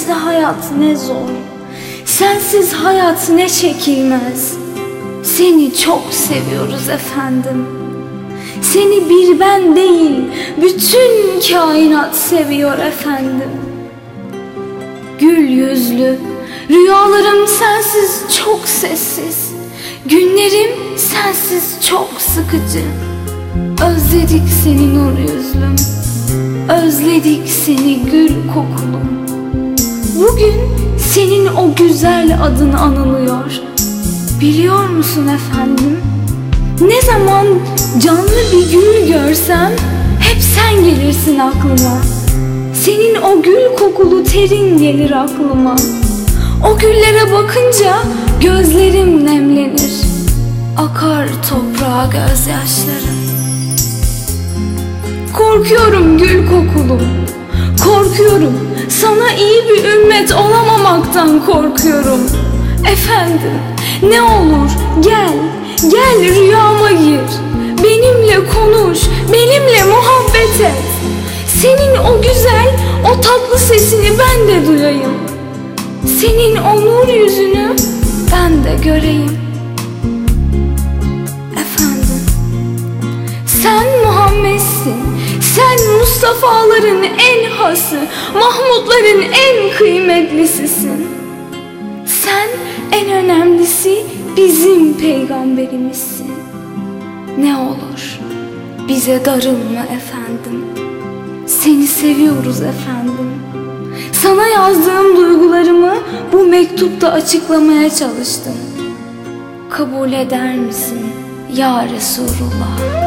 de hayat ne zor, sensiz hayat ne çekilmez. Seni çok seviyoruz efendim. Seni bir ben değil, bütün kainat seviyor efendim. Gül yüzlü, rüyalarım sensiz çok sessiz, günlerim sensiz çok sıkıcı. Özledik seni nur yüzlüm, özledik seni gül kokulum. Bugün senin o güzel adın anılıyor. Biliyor musun efendim? Ne zaman canlı bir gül görsem hep sen gelirsin aklıma. Senin o gül kokulu terin gelir aklıma. O güllere bakınca gözlerim nemlenir, akar toprağa gözyaşlarım. Korkuyorum gül kokulum, korkuyorum. Sana iyi bir ümmet olamamaktan korkuyorum. Efendim, ne olur gel, gel rüyama gir. Benimle konuş, benimle muhabbet et. Senin o güzel, o tatlı sesini ben de duyayım. Senin o nur yüzünü ben de göreyim. Efendim, sen Muhammed'sin, sen Mustafa'ların en hası, Mahmudların en kıymetlisisin. Sen en önemlisi bizim peygamberimizsin. Ne olur bize darılma efendim. Seni seviyoruz efendim. Sana yazdığım duygularımı bu mektupta açıklamaya çalıştım. Kabul eder misin ya Resulullah?